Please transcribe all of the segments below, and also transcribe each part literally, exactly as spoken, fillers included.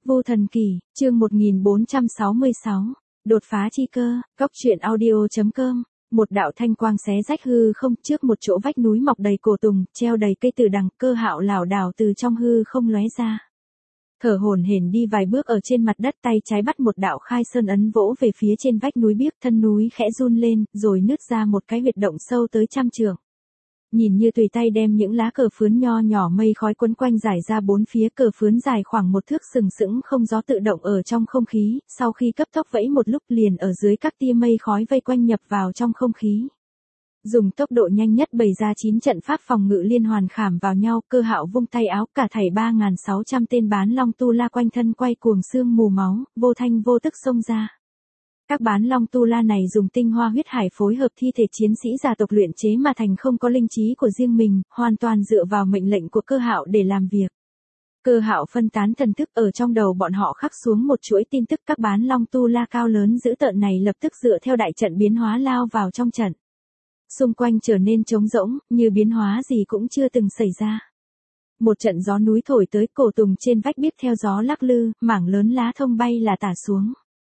Vô Thần Kỳ, chương một nghìn bốn trăm sáu mươi sáu, đột phá chi cơ, góc truyện audio.com, một đạo thanh quang xé rách hư không trước một chỗ vách núi mọc đầy cổ tùng, treo đầy cây tử đằng, Cơ Hạo lảo đảo từ trong hư không lóe ra. Thở hổn hển đi vài bước ở trên mặt đất, tay trái bắt một đạo khai sơn ấn vỗ về phía trên vách núi biếc, thân núi khẽ run lên, rồi nứt ra một cái huyệt động sâu tới trăm trượng. Nhìn như tùy tay đem những lá cờ phướn nho nhỏ mây khói quấn quanh rải ra bốn phía, cờ phướn dài khoảng một thước sừng sững không gió tự động ở trong không khí, sau khi cấp tốc vẫy một lúc liền ở dưới các tia mây khói vây quanh nhập vào trong không khí. Dùng tốc độ nhanh nhất bày ra chín trận pháp phòng ngự liên hoàn khảm vào nhau, Cơ Hạo vung tay áo, cả thảy ba nghìn sáu trăm tên bán long tu la quanh thân quay cuồng sương mù máu, vô thanh vô tức xông ra. Các bán long tu la này dùng tinh hoa huyết hải phối hợp thi thể chiến sĩ gia tộc luyện chế mà thành, không có linh trí của riêng mình, hoàn toàn dựa vào mệnh lệnh của Cơ Hạo để làm việc. Cơ Hạo phân tán thần thức, ở trong đầu bọn họ khắc xuống một chuỗi tin tức, các bán long tu la cao lớn dữ tợn này lập tức dựa theo đại trận biến hóa lao vào trong trận. Xung quanh trở nên trống rỗng, như biến hóa gì cũng chưa từng xảy ra. Một trận gió núi thổi tới, cổ tùng trên vách biếc theo gió lắc lư, mảng lớn lá thông bay là tả xuống.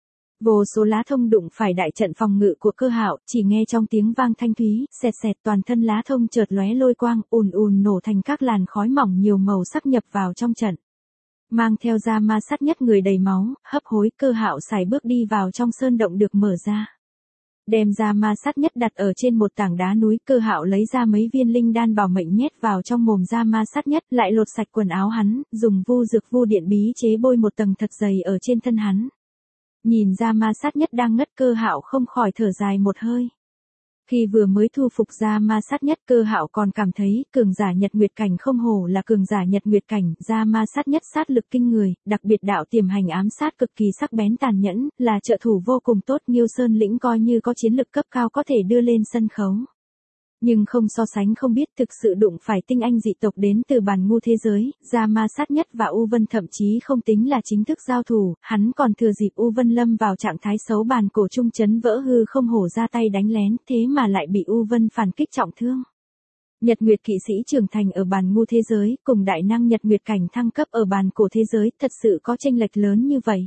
Vô số lá thông đụng phải đại trận phòng ngự của Cơ Hạo, chỉ nghe trong tiếng vang thanh thúy, xẹt xẹt, toàn thân lá thông chợt lóe lôi quang, ùn ùn nổ thành các làn khói mỏng nhiều màu sắc nhập vào trong trận. Mang theo ra ma sát nhất người đầy máu, hấp hối, Cơ Hạo sải bước đi vào trong sơn động được mở ra. Đem ra ma sát nhất đặt ở trên một tảng đá núi, Cơ Hạo lấy ra mấy viên linh đan bảo mệnh nhét vào trong mồm ra ma sát nhất, lại lột sạch quần áo hắn, dùng vu dược vu điện bí chế bôi một tầng thật dày ở trên thân hắn. Nhìn ra ma sát nhất đang ngất, Cơ Hạo không khỏi thở dài một hơi. Khi vừa mới thu phục ra ma sát nhất, Cơ Hạo còn cảm thấy cường giả Nhật Nguyệt cảnh không hổ là cường giả Nhật Nguyệt cảnh, ra ma sát nhất sát lực kinh người, đặc biệt đạo tiềm hành ám sát cực kỳ sắc bén tàn nhẫn, là trợ thủ vô cùng tốt, Nghiêu Sơn lĩnh coi như có chiến lực cấp cao có thể đưa lên sân khấu. Nhưng không so sánh không biết, thực sự đụng phải tinh anh dị tộc đến từ bản ngu thế giới, ra ma sát nhất và U Vân thậm chí không tính là chính thức giao thủ, hắn còn thừa dịp U Vân lâm vào trạng thái xấu bàn cổ trung chấn vỡ hư không hổ ra tay đánh lén, thế mà lại bị U Vân phản kích trọng thương. Nhật Nguyệt kỵ sĩ trưởng thành ở bản ngu thế giới, cùng đại năng Nhật Nguyệt cảnh thăng cấp ở bản cổ thế giới, thật sự có chênh lệch lớn như vậy.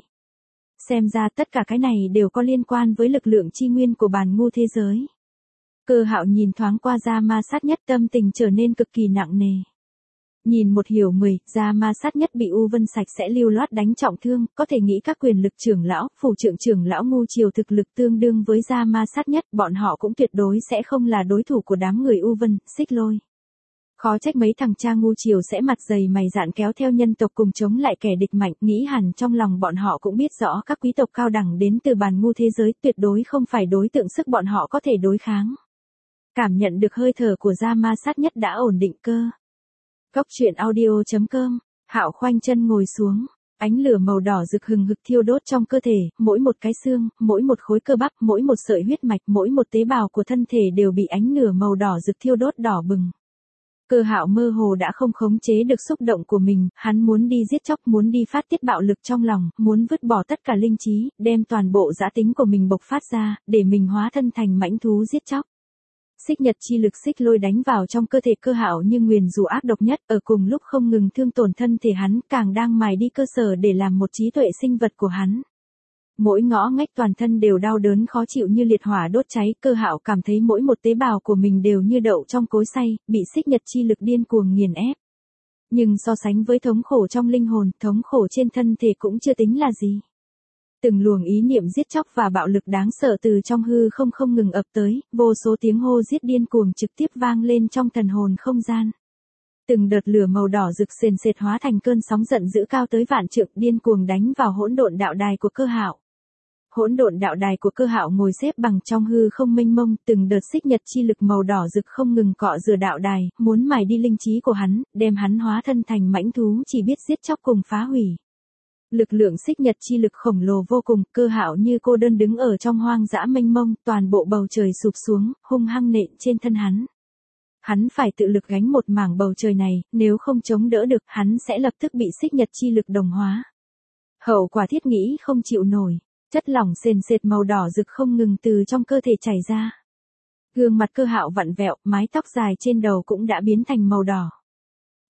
Xem ra tất cả cái này đều có liên quan với lực lượng chi nguyên của bản ngu thế giới. Cơ Hạo nhìn thoáng qua ra ma sát nhất, tâm tình trở nên cực kỳ nặng nề. Nhìn một hiểu mười, ra ma sát nhất bị U Vân sạch sẽ lưu loát đánh trọng thương, có thể nghĩ các quyền lực trưởng lão, phủ trưởng trưởng lão ngu triều thực lực tương đương với ra ma sát nhất, bọn họ cũng tuyệt đối sẽ không là đối thủ của đám người U Vân, Xích Lôi. Khó trách mấy thằng cha ngu triều sẽ mặt dày mày dạn kéo theo nhân tộc cùng chống lại kẻ địch mạnh, nghĩ hẳn trong lòng bọn họ cũng biết rõ các quý tộc cao đẳng đến từ bản ngu thế giới tuyệt đối không phải đối tượng sức bọn họ có thể đối kháng. Cảm nhận được hơi thở của ra ma sát nhất đã ổn định cơ. Góc truyện audio.com, Hạo khoanh chân ngồi xuống, ánh lửa màu đỏ rực hừng hực thiêu đốt trong cơ thể, mỗi một cái xương, mỗi một khối cơ bắp, mỗi một sợi huyết mạch, mỗi một tế bào của thân thể đều bị ánh lửa màu đỏ rực thiêu đốt đỏ bừng. Cơ Hạo mơ hồ đã không khống chế được xúc động của mình, hắn muốn đi giết chóc, muốn đi phát tiết bạo lực trong lòng, muốn vứt bỏ tất cả linh trí, đem toàn bộ dã tính của mình bộc phát ra, để mình hóa thân thành mãnh thú giết chóc. Xích nhật chi lực Xích Lôi đánh vào trong cơ thể Cơ Hạo như nguyền rủa ác độc nhất, ở cùng lúc không ngừng thương tổn thân thể hắn, càng đang mài đi cơ sở để làm một trí tuệ sinh vật của hắn. Mỗi ngõ ngách toàn thân đều đau đớn khó chịu như liệt hỏa đốt cháy, Cơ Hạo cảm thấy mỗi một tế bào của mình đều như đậu trong cối xay, bị xích nhật chi lực điên cuồng nghiền ép. Nhưng so sánh với thống khổ trong linh hồn, thống khổ trên thân thể cũng chưa tính là gì. Từng luồng ý niệm giết chóc và bạo lực đáng sợ từ trong hư không không ngừng ập tới, vô số tiếng hô giết điên cuồng trực tiếp vang lên trong thần hồn không gian. Từng đợt lửa màu đỏ rực sền sệt hóa thành cơn sóng giận dữ cao tới vạn trượng, điên cuồng đánh vào hỗn độn đạo đài của Cơ Hạo. Hỗn độn đạo đài của Cơ Hạo ngồi xếp bằng trong hư không mênh mông, từng đợt xích nhật chi lực màu đỏ rực không ngừng cọ rửa đạo đài, muốn mài đi linh trí của hắn, đem hắn hóa thân thành mãnh thú chỉ biết giết chóc cùng phá hủy. Lực lượng xích nhật chi lực khổng lồ vô cùng, Cơ Hạo như cô đơn đứng ở trong hoang dã mênh mông, toàn bộ bầu trời sụp xuống, hung hăng nện trên thân hắn. Hắn phải tự lực gánh một mảng bầu trời này, nếu không chống đỡ được, hắn sẽ lập tức bị xích nhật chi lực đồng hóa. Hậu quả thiết nghĩ không chịu nổi, chất lỏng sền sệt màu đỏ rực không ngừng từ trong cơ thể chảy ra. Gương mặt Cơ Hạo vặn vẹo, mái tóc dài trên đầu cũng đã biến thành màu đỏ.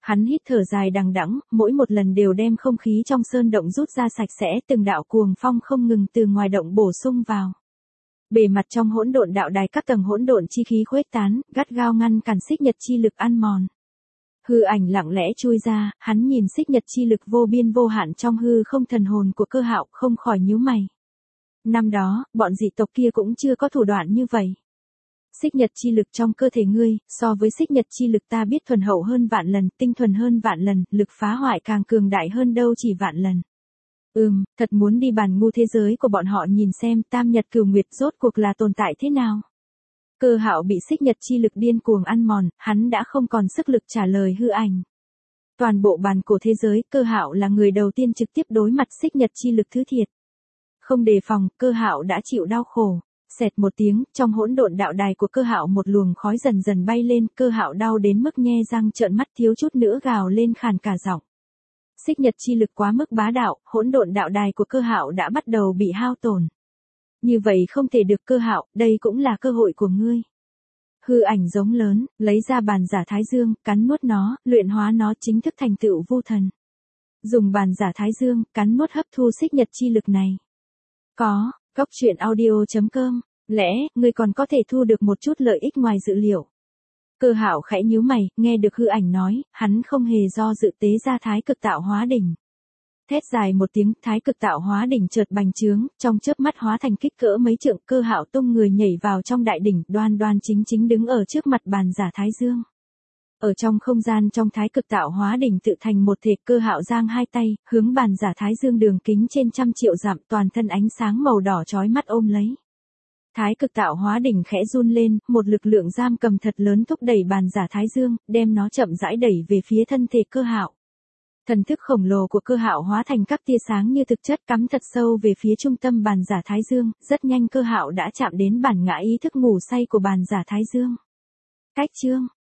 Hắn hít thở dài đằng đẵng, mỗi một lần đều đem không khí trong sơn động rút ra sạch sẽ, từng đạo cuồng phong không ngừng từ ngoài động bổ sung vào. Bề mặt trong hỗn độn đạo đài các tầng hỗn độn chi khí khuếch tán, gắt gao ngăn cản xích nhật chi lực ăn mòn. Hư ảnh lặng lẽ chui ra, hắn nhìn xích nhật chi lực vô biên vô hạn trong hư không, thần hồn của Cơ Hạo không khỏi nhíu mày. Năm đó, bọn dị tộc kia cũng chưa có thủ đoạn như vậy. Xích nhật chi lực trong cơ thể ngươi, so với xích nhật chi lực ta biết thuần hậu hơn vạn lần, tinh thuần hơn vạn lần, lực phá hoại càng cường đại hơn đâu chỉ vạn lần. Ừm, thật muốn đi bàn ngu thế giới của bọn họ nhìn xem tam nhật cửu nguyệt rốt cuộc là tồn tại thế nào. Cơ Hạo bị xích nhật chi lực điên cuồng ăn mòn, hắn đã không còn sức lực trả lời hư ảnh. Toàn bộ bàn cổ thế giới, Cơ Hạo là người đầu tiên trực tiếp đối mặt xích nhật chi lực thứ thiệt. Không đề phòng, Cơ Hạo đã chịu đau khổ. Xẹt một tiếng, trong hỗn độn đạo đài của Cơ Hạo một luồng khói dần dần bay lên, Cơ Hạo đau đến mức nhe răng trợn mắt, thiếu chút nữa gào lên khàn cả giọng. Xích nhật chi lực quá mức bá đạo, hỗn độn đạo đài của Cơ Hạo đã bắt đầu bị hao tổn. Như vậy không thể được Cơ Hạo, đây cũng là cơ hội của ngươi. Hư ảnh giống lớn, lấy ra bàn giả Thái Dương, cắn nuốt nó, luyện hóa nó chính thức thành tựu vô thần. Dùng bàn giả Thái Dương, cắn nuốt hấp thu xích nhật chi lực này. Có, Góc truyện audio chấm com, lẽ, ngươi còn có thể thu được một chút lợi ích ngoài dự liệu. Cơ Hạo khẽ nhíu mày, nghe được hư ảnh nói, hắn không hề do dự tế ra thái cực tạo hóa đỉnh. Thét dài một tiếng, thái cực tạo hóa đỉnh chợt bành trướng, trong chớp mắt hóa thành kích cỡ mấy trượng. Cơ Hạo tung người nhảy vào trong đại đỉnh, đoan đoan chính chính đứng ở trước mặt bàn giả Thái Dương. Ở trong không gian trong thái cực tạo hóa đỉnh tự thành một thể, Cơ Hạo giang hai tay, hướng bàn giả Thái Dương đường kính trên trăm triệu dặm, toàn thân ánh sáng màu đỏ chói mắt ôm lấy. Thái cực tạo hóa đỉnh khẽ run lên, một lực lượng giam cầm thật lớn thúc đẩy bàn giả Thái Dương, đem nó chậm rãi đẩy về phía thân thể Cơ Hạo. Thần thức khổng lồ của Cơ Hạo hóa thành các tia sáng như thực chất cắm thật sâu về phía trung tâm bàn giả Thái Dương, rất nhanh Cơ Hạo đã chạm đến bản ngã ý thức ngủ say của bàn giả Thái Dương. Cách chương